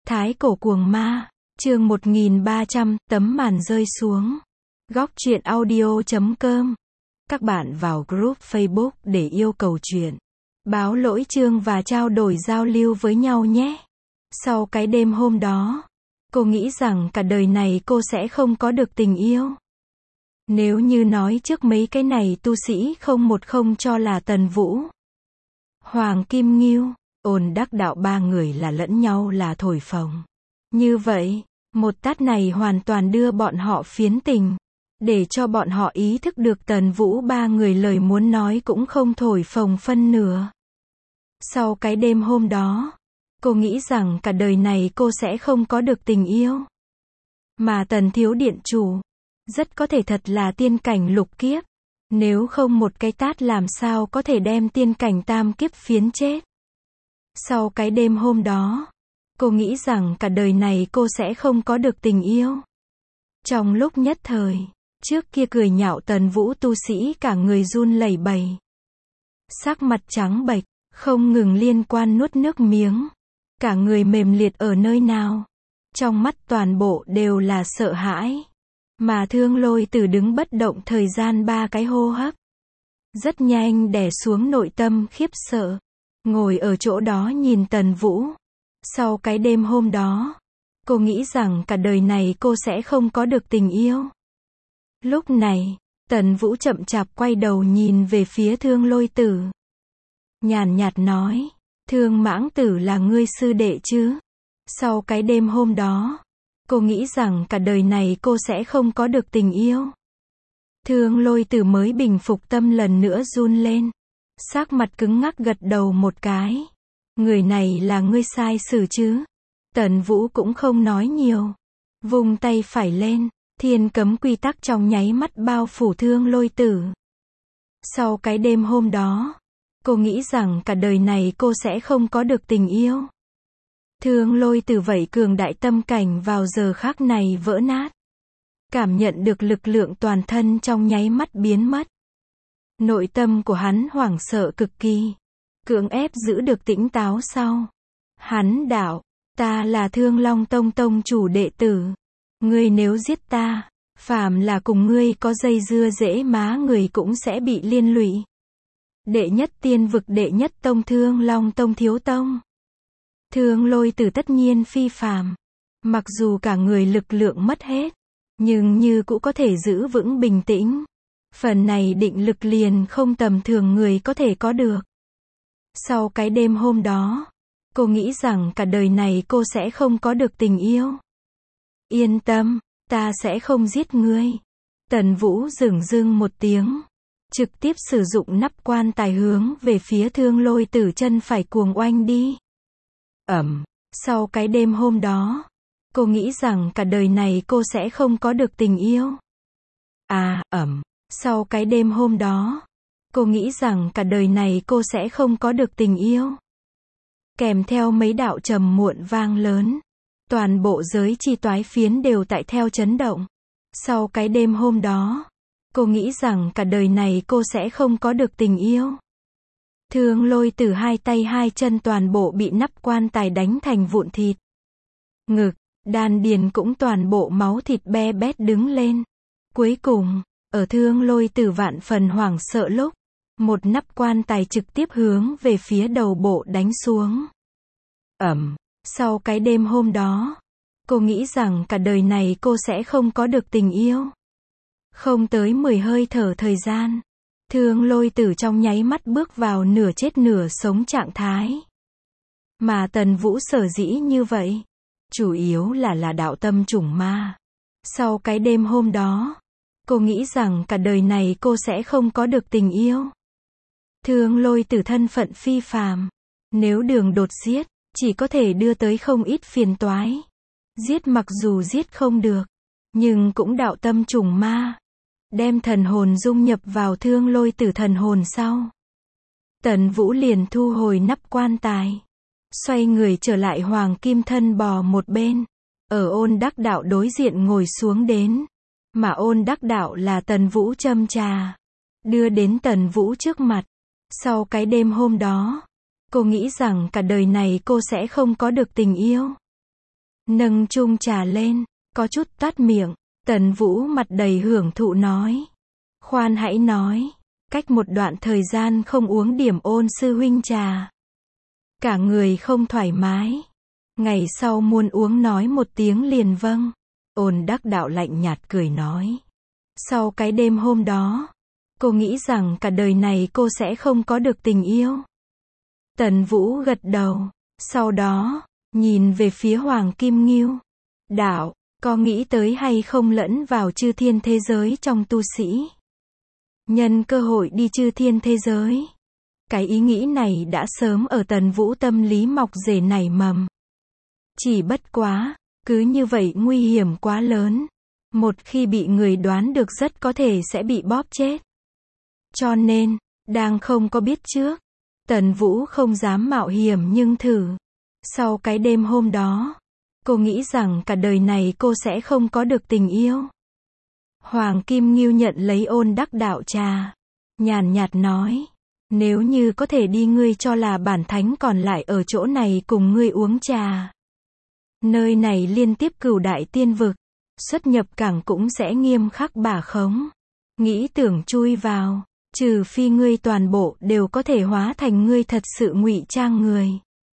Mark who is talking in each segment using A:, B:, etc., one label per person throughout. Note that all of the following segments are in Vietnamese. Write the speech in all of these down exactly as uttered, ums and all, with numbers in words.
A: Thái cổ cuồng ma, chương một nghìn ba trăm, tấm màn rơi xuống. Góc truyện audio chấm com. Các bạn vào group Facebook để yêu cầu chuyện, báo lỗi chương và trao đổi giao lưu với nhau nhé. Sau cái đêm hôm đó, cô nghĩ rằng cả đời này cô sẽ không có được tình yêu. Nếu như nói trước mấy cái này tu sĩ không một không cho là Tần Vũ, Hoàng Kim Ngưu, Ôn Đắc Đạo ba người là lẫn nhau là thổi phồng. Như vậy, một tát này hoàn toàn đưa bọn họ phiến tình, để cho bọn họ ý thức được Tần Vũ ba người lời muốn nói cũng không thổi phồng phân nửa. Sau cái đêm hôm đó, cô nghĩ rằng cả đời này cô sẽ không có được tình yêu. Mà Tần Thiếu Điện Chủ, rất có thể thật là tiên cảnh lục kiếp. Nếu không một cái tát làm sao có thể đem tiên cảnh tam kiếp phiến chết. Sau cái đêm hôm đó, cô nghĩ rằng cả đời này cô sẽ không có được tình yêu. Trong lúc nhất thời, trước kia cười nhạo Tần Vũ tu sĩ cả người run lẩy bẩy. Sắc mặt trắng bệch, không ngừng liên quan nuốt nước miếng. Cả người mềm liệt ở nơi nào. Trong mắt toàn bộ đều là sợ hãi. Mà Thương Lôi Tử đứng bất động thời gian ba cái hô hấp. Rất nhanh đè xuống nội tâm khiếp sợ. Ngồi ở chỗ đó nhìn Tần Vũ. Sau cái đêm hôm đó, cô nghĩ rằng cả đời này cô sẽ không có được tình yêu. Lúc này, Tần Vũ chậm chạp quay đầu nhìn về phía Thương Lôi Tử. Nhàn nhạt nói, Thương Mãng Tử là ngươi sư đệ chứ? Sau cái đêm hôm đó, cô nghĩ rằng cả đời này cô sẽ không có được tình yêu. Thương Lôi Tử mới bình phục tâm lần nữa run lên. Sắc mặt cứng ngắc gật đầu một cái. Người này là ngươi sai xử chứ? Tần Vũ cũng không nói nhiều. Vung tay phải lên, thiên cấm quy tắc trong nháy mắt bao phủ Thương Lôi Tử. Sau cái đêm hôm đó, cô nghĩ rằng cả đời này cô sẽ không có được tình yêu. Thương Lôi Tử vậy cường đại tâm cảnh vào giờ khắc này vỡ nát. Cảm nhận được lực lượng toàn thân trong nháy mắt biến mất. Nội tâm của hắn hoảng sợ cực kỳ. Cưỡng ép giữ được tĩnh táo sau. Hắn đạo, ta là Thương Long Tông tông chủ đệ tử. Ngươi nếu giết ta, phàm là cùng ngươi có dây dưa dễ má người cũng sẽ bị liên lụy. Đệ nhất tiên vực đệ nhất tông Thương Long Tông thiếu tông. Thương Lôi Tử tất nhiên phi phàm. Mặc dù cả người lực lượng mất hết, nhưng như cũng có thể giữ vững bình tĩnh. Phần này định lực liền không tầm thường người có thể có được. Sau cái đêm hôm đó, cô nghĩ rằng cả đời này cô sẽ không có được tình yêu. Yên tâm, ta sẽ không giết ngươi. Tần Vũ dửng dưng một tiếng. Trực tiếp sử dụng nắp quan tài hướng về phía Thương Lôi Tử chân phải cuồng oanh đi. Ẩm, sau cái đêm hôm đó, cô nghĩ rằng cả đời này cô sẽ không có được tình yêu. À, ẩm, sau cái đêm hôm đó, cô nghĩ rằng cả đời này cô sẽ không có được tình yêu. Kèm theo mấy đạo trầm muộn vang lớn, toàn bộ giới chi toái phiến đều tại theo chấn động. Sau cái đêm hôm đó, cô nghĩ rằng cả đời này cô sẽ không có được tình yêu. Thương Lôi Tử hai tay hai chân toàn bộ bị nắp quan tài đánh thành vụn thịt. Ngực, đan điền cũng toàn bộ máu thịt be bét đứng lên. Cuối cùng, ở Thương Lôi Tử vạn phần hoảng sợ lúc, một nắp quan tài trực tiếp hướng về phía đầu bộ đánh xuống. Ẩm, sau cái đêm hôm đó, cô nghĩ rằng cả đời này cô sẽ không có được tình yêu. Không tới mười hơi thở thời gian, Thương Lôi Tử trong nháy mắt bước vào nửa chết nửa sống trạng thái. Mà Tần Vũ sở dĩ như vậy, chủ yếu là là đạo tâm chủng ma. Sau cái đêm hôm đó, cô nghĩ rằng cả đời này cô sẽ không có được tình yêu. Thương Lôi Tử thân phận phi phàm. Nếu đường đột giết, chỉ có thể đưa tới không ít phiền toái. Giết mặc dù giết không được, nhưng cũng đạo tâm chủng ma. Đem thần hồn dung nhập vào Thương Lôi Tử thần hồn sau. Tần Vũ liền thu hồi nắp quan tài. Xoay người trở lại Hoàng Kim thân bò một bên. Ở Ôn Đắc Đạo đối diện ngồi xuống đến. Mà Ôn Đắc Đạo là Tần Vũ châm trà. Đưa đến Tần Vũ trước mặt. Sau cái đêm hôm đó, cô nghĩ rằng cả đời này cô sẽ không có được tình yêu. nâng chung trà lên, có chút tắt miệng. Tần Vũ mặt đầy hưởng thụ nói. Khoan hãy nói, cách một đoạn thời gian không uống điểm Ôn sư huynh trà. Cả người không thoải mái. Ngày sau muốn uống nói một tiếng liền vâng. Ôn Đắc Đạo lạnh nhạt cười nói. Sau cái đêm hôm đó, cô nghĩ rằng cả đời này cô sẽ không có được tình yêu. Tần Vũ gật đầu, sau đó, nhìn về phía Hoàng Kim Ngưu. Đạo, có nghĩ tới hay không lẫn vào chư thiên thế giới trong tu sĩ? Nhân cơ hội đi chư thiên thế giới. Cái ý nghĩ này đã sớm ở Tần Vũ tâm lý mọc rễ nảy mầm. Chỉ bất quá, cứ như vậy nguy hiểm quá lớn. Một khi bị người đoán được rất có thể sẽ bị bóp chết. Cho nên, đang không có biết trước, Tần Vũ không dám mạo hiểm nhưng thử. Sau cái đêm hôm đó, cô nghĩ rằng cả đời này cô sẽ không có được tình yêu. Hoàng Kim Ngưu nhận lấy Ôn Đắc Đạo trà, nhàn nhạt nói. Nếu như có thể đi ngươi cho là bản thánh còn lại ở chỗ này cùng ngươi uống trà. Nơi này liên tiếp cửu đại tiên vực, xuất nhập cảng cũng sẽ nghiêm khắc bả khống. Nghĩ tưởng chui vào, trừ phi ngươi toàn bộ đều có thể hóa thành ngươi thật sự ngụy trang người.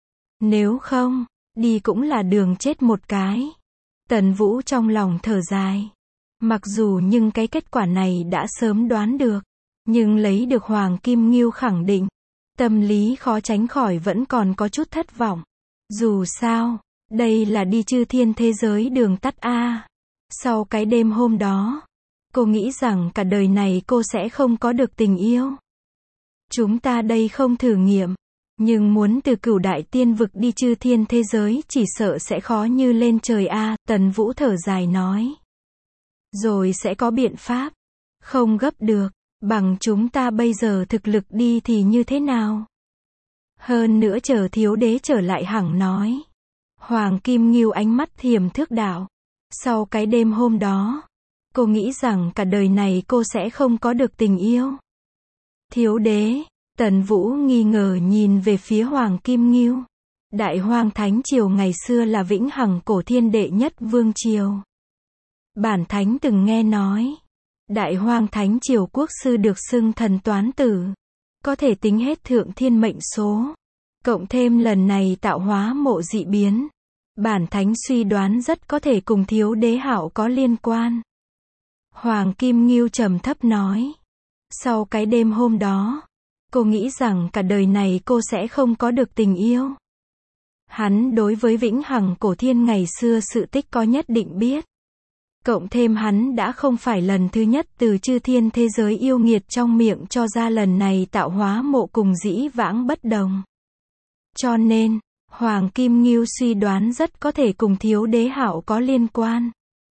A: Nếu không, đi cũng là đường chết một cái. Tần Vũ trong lòng thở dài. Mặc dù nhưng cái kết quả này đã sớm đoán được, nhưng lấy được Hoàng Kim Ngưu khẳng định, tâm lý khó tránh khỏi vẫn còn có chút thất vọng. Dù sao, đây là đi chư thiên thế giới đường tắt a. Sau cái đêm hôm đó, cô nghĩ rằng cả đời này cô sẽ không có được tình yêu. Chúng ta đây không thử nghiệm, nhưng muốn từ cửu đại tiên vực đi chư thiên thế giới chỉ sợ sẽ khó như lên trời a. Tần Vũ thở dài nói. Rồi sẽ có biện pháp. Không gấp được, bằng chúng ta bây giờ thực lực đi thì như thế nào? Hơn nữa chờ thiếu đế trở lại hẳn nói. Hoàng Kim Ngưu ánh mắt thiềm thước đạo. Sau cái đêm hôm đó, cô nghĩ rằng cả đời này cô sẽ không có được tình yêu. Thiếu đế, Tần Vũ nghi ngờ nhìn về phía Hoàng Kim Ngưu. Đại Hoang Thánh Triều ngày xưa là vĩnh hằng cổ thiên đệ nhất vương triều. Bản thánh từng nghe nói, Đại Hoang Thánh Triều quốc sư được xưng thần toán tử, có thể tính hết thượng thiên mệnh số, cộng thêm lần này tạo hóa mộ dị biến, bản thánh suy đoán rất có thể cùng thiếu đế hạo có liên quan. Hoàng Kim Ngưu trầm thấp nói. Sau cái đêm hôm đó, cô nghĩ rằng cả đời này cô sẽ không có được tình yêu. Hắn đối với vĩnh hằng cổ thiên ngày xưa sự tích có nhất định biết. Cộng thêm hắn đã không phải lần thứ nhất từ chư thiên thế giới yêu nghiệt trong miệng cho ra lần này tạo hóa mộ cùng dĩ vãng bất đồng. Cho nên, Hoàng Kim Ngưu suy đoán rất có thể cùng thiếu đế hạo có liên quan.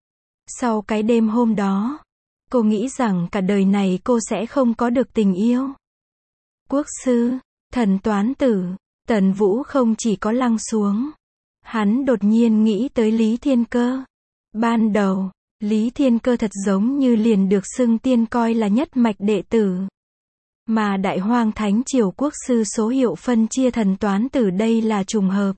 A: Sau cái đêm hôm đó, cô nghĩ rằng cả đời này cô sẽ không có được tình yêu. Quốc sư, thần toán tử, Tần Vũ không chỉ có lăng xuống. Hắn đột nhiên nghĩ tới Lý Thiên Cơ. Ban đầu, Lý Thiên Cơ thật giống như liền được xưng tiên coi là nhất mạch đệ tử. Mà Đại Hoang Thánh Triều quốc sư số hiệu phân chia thần toán tử đây là trùng hợp.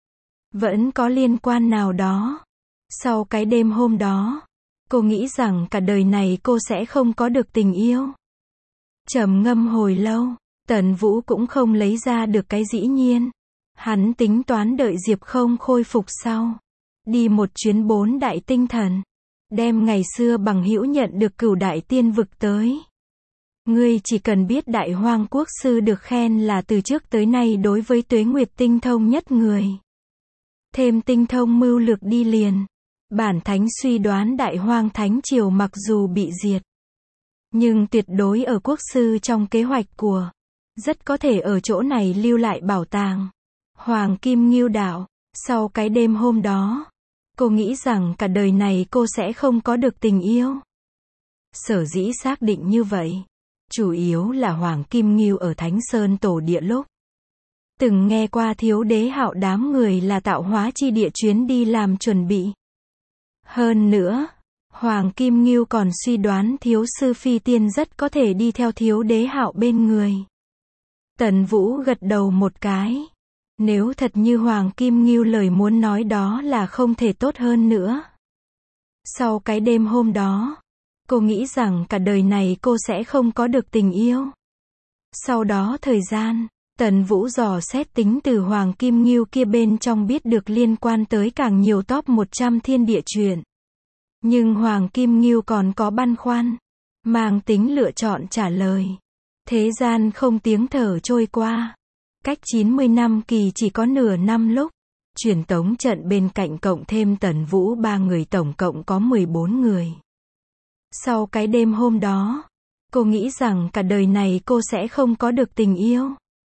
A: Vẫn có liên quan nào đó. Sau cái đêm hôm đó, cô nghĩ rằng cả đời này cô sẽ không có được tình yêu. Trầm ngâm hồi lâu, Tần Vũ cũng không lấy ra được cái dĩ nhiên. Hắn tính toán đợi Diệp Không khôi phục sau. Đi một chuyến bốn đại tinh thần. Đem ngày xưa bằng hữu nhận được cửu đại tiên vực tới. Ngươi chỉ cần biết Đại Hoang quốc sư được khen là từ trước tới nay đối với tuế nguyệt tinh thông nhất người. Thêm tinh thông mưu lược đi liền. Bản thánh suy đoán Đại Hoang Thánh Triều mặc dù bị diệt, nhưng tuyệt đối ở quốc sư trong kế hoạch của. Rất có thể ở chỗ này lưu lại bảo tàng. Hoàng Kim Ngưu đạo. Sau cái đêm hôm đó, cô nghĩ rằng cả đời này cô sẽ không có được tình yêu. Sở dĩ xác định như vậy, chủ yếu là Hoàng Kim Ngưu ở Thánh Sơn tổ địa lúc từng nghe qua thiếu đế hạo đám người là tạo hóa chi địa chuyến đi làm chuẩn bị. Hơn nữa, Hoàng Kim Ngưu còn suy đoán thiếu sư phi tiên rất có thể đi theo thiếu đế hạo bên người. Tần Vũ gật đầu một cái. Nếu thật như Hoàng Kim Ngưu lời muốn nói đó là không thể tốt hơn nữa. Sau cái đêm hôm đó, cô nghĩ rằng cả đời này cô sẽ không có được tình yêu. Sau đó thời gian, Tần Vũ dò xét tính từ Hoàng Kim Ngưu kia bên trong biết được liên quan tới càng nhiều top một trăm thiên địa truyện. Nhưng Hoàng Kim Ngưu còn có băn khoăn, mang tính lựa chọn trả lời. Thế gian không tiếng thở trôi qua. Cách chín mươi năm kỳ chỉ có nửa năm lúc. Truyền tống trận bên cạnh cộng thêm Tần Vũ ba người tổng cộng có mười bốn người. Sau cái đêm hôm đó, cô nghĩ rằng cả đời này cô sẽ không có được tình yêu.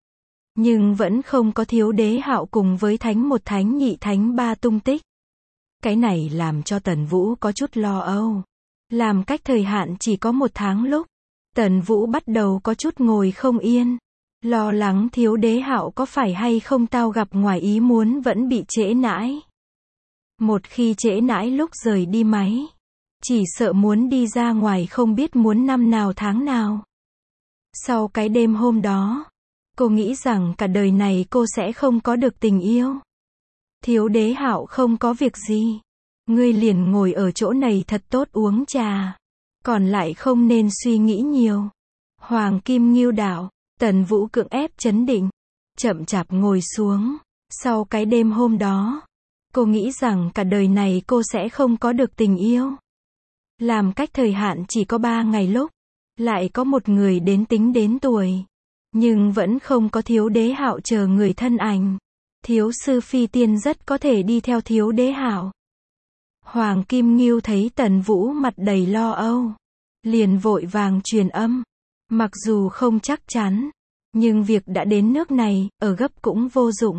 A: Nhưng vẫn không có Thiếu Đế Hạo cùng với thánh một thánh nhị thánh ba tung tích. Cái này làm cho Tần Vũ có chút lo âu. Làm cách thời hạn chỉ có một tháng lúc, Tần Vũ bắt đầu có chút ngồi không yên. Lo lắng Thiếu Đế Hạo có phải hay không tao gặp ngoài ý muốn vẫn bị trễ nãi. Một khi trễ nãi lúc rời đi máy, chỉ sợ muốn đi ra ngoài không biết muốn năm nào tháng nào. Sau cái đêm hôm đó, cô nghĩ rằng cả đời này cô sẽ không có được tình yêu. Thiếu Đế Hạo không có việc gì. Ngươi liền ngồi ở chỗ này thật tốt uống trà. Còn lại không nên suy nghĩ nhiều. Hoàng Kim Ngưu đạo. Tần Vũ cưỡng ép trấn định. Chậm chạp ngồi xuống. Sau cái đêm hôm đó, cô nghĩ rằng cả đời này cô sẽ không có được tình yêu. Làm cách thời hạn chỉ có ba ngày lúc. Lại có một người đến tính đến tuổi. Nhưng vẫn không có Thiếu Đế Hạo chờ người thân ảnh. Thiếu sư phi tiên rất có thể đi theo Thiếu Đế Hạo. Hoàng Kim Ngưu thấy Tần Vũ mặt đầy lo âu. Liền vội vàng truyền âm. Mặc dù không chắc chắn. Nhưng việc đã đến nước này, ở gấp cũng vô dụng.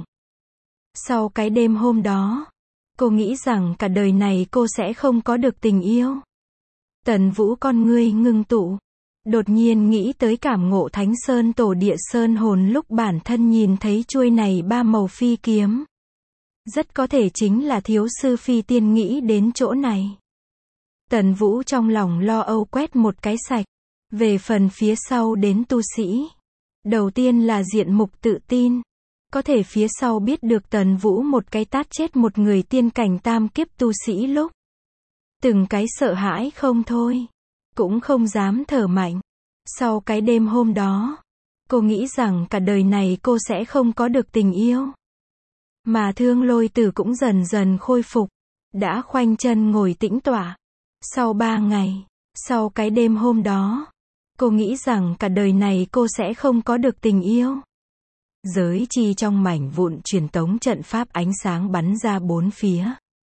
A: Sau cái đêm hôm đó, cô nghĩ rằng cả đời này cô sẽ không có được tình yêu. Tần Vũ con ngươi ngưng tụ. Đột nhiên nghĩ tới cảm ngộ Thánh Sơn Tổ Địa Sơn hồn lúc bản thân nhìn thấy chuôi này ba màu phi kiếm. Rất có thể chính là thiếu sư phi tiên nghĩ đến chỗ này. Tần Vũ trong lòng lo âu quét một cái sạch. Về phần phía sau đến tu sĩ. Đầu tiên là diện mục tự tin. Có thể phía sau biết được Tần Vũ một cái tát chết một người tiên cảnh tam kiếp tu sĩ lúc. Từng cái sợ hãi không thôi. Cũng không dám thở mạnh. Sau cái đêm hôm đó, cô nghĩ rằng cả đời này cô sẽ không có được tình yêu. Mà Thương Lôi Tử cũng dần dần khôi phục. Đã khoanh chân ngồi tĩnh tọa. Sau ba ngày, sau cái đêm hôm đó, cô nghĩ rằng cả đời này cô sẽ không có được tình yêu. Giới chi trong mảnh vụn truyền tống trận pháp ánh sáng bắn ra bốn phía.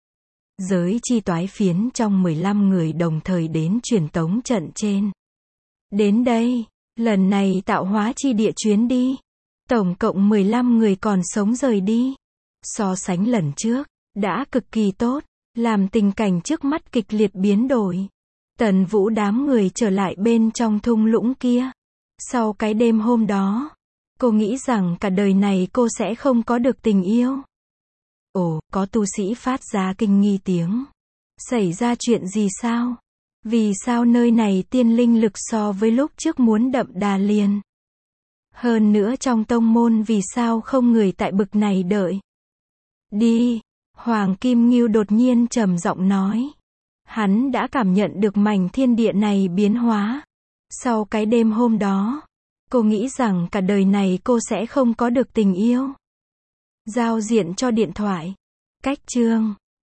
A: Giới chi toái phiến trong mười lăm người đồng thời đến truyền tống trận trên. Đến đây, lần này tạo hóa chi địa chuyến đi. Tổng cộng mười lăm người còn sống rời đi. So sánh lần trước, đã cực kỳ tốt, làm tình cảnh trước mắt kịch liệt biến đổi. Tần Vũ đám người trở lại bên trong thung lũng kia. Sau cái đêm hôm đó, cô nghĩ rằng cả đời này cô sẽ không có được tình yêu. Ồ, có tu sĩ phát ra kinh nghi tiếng. Xảy ra chuyện gì sao? Vì sao nơi này tiên linh lực so với lúc trước muốn đậm đà liền? Hơn nữa trong tông môn vì sao không người tại bực này đợi? Đi, Hoàng Kim Ngưu đột nhiên trầm giọng nói. Hắn đã cảm nhận được mảnh thiên địa này biến hóa. Sau cái đêm hôm đó, cô nghĩ rằng cả đời này cô sẽ không có được tình yêu. Giao diện cho điện thoại. Cách chương